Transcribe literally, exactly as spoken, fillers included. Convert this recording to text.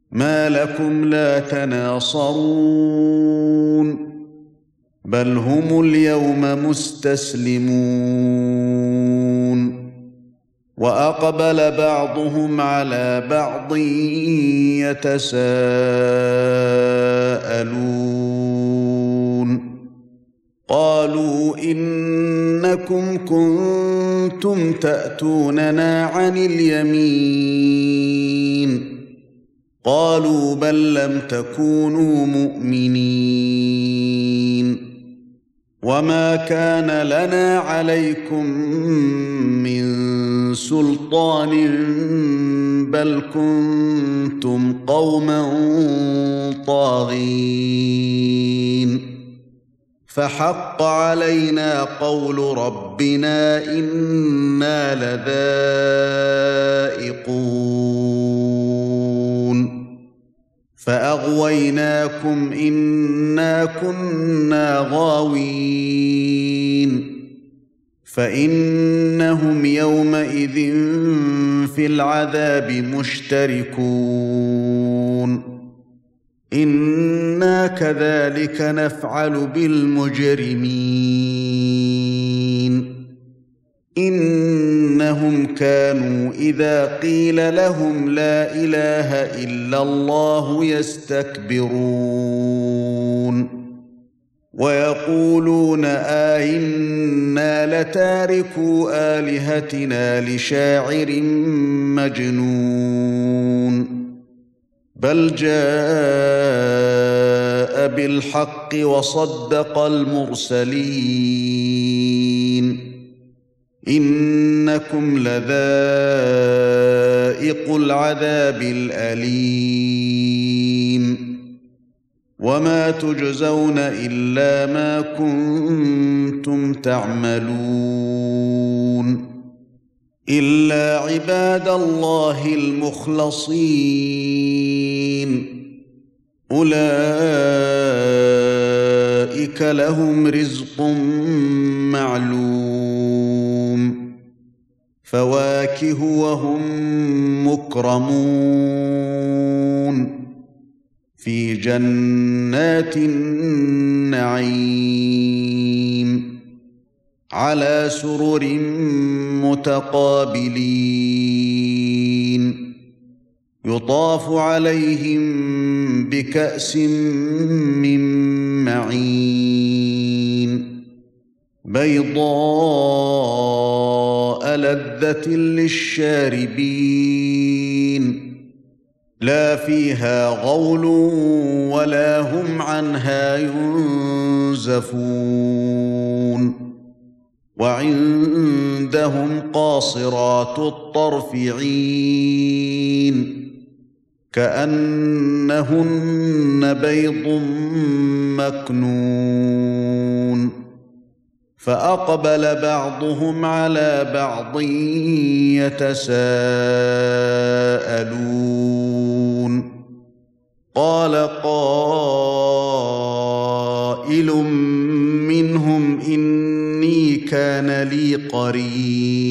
ما لكم لا تناصرون بل هم اليوم مستسلمون وأقبل بعضهم على بعض يتساءلون قالوا إنكم كنتم تأتوننا عن اليمين قالوا بل لم تكونوا مؤمنين وما كان لنا عليكم من سلطان بل كنتم قوما طاغين فحق علينا قول ربنا إنا لذائقون فأغويناكم إنا كنا غاوين فإنهم يومئذ في العذاب مشتركون إنا كذلك نفعل بالمجرمين إنهم كانوا إذا قيل لهم لا إله إلا الله يستكبرون ويقولون أئنا لتاركو آلهتنا لشاعر مجنون بل جاء بالحق وصدق المرسلين إنكم لذائق العذاب الأليم وما تجزون إلا ما كنتم تعملون إلا عباد الله المخلصين أولئك لهم رزق معلوم فواكه وهم مكرمون في جنات النعيم على سرر متقابلين يطاف عليهم بكأس من معين بيضاء لذة للشاربين لا فيها غول ولا هم عنها ينزفون وعندهم قاصرات الطرف عين كأنهن بيض مكنون فأقبل بعضهم على بعض يتساءلون قال قائل منهم إني كان لي قرين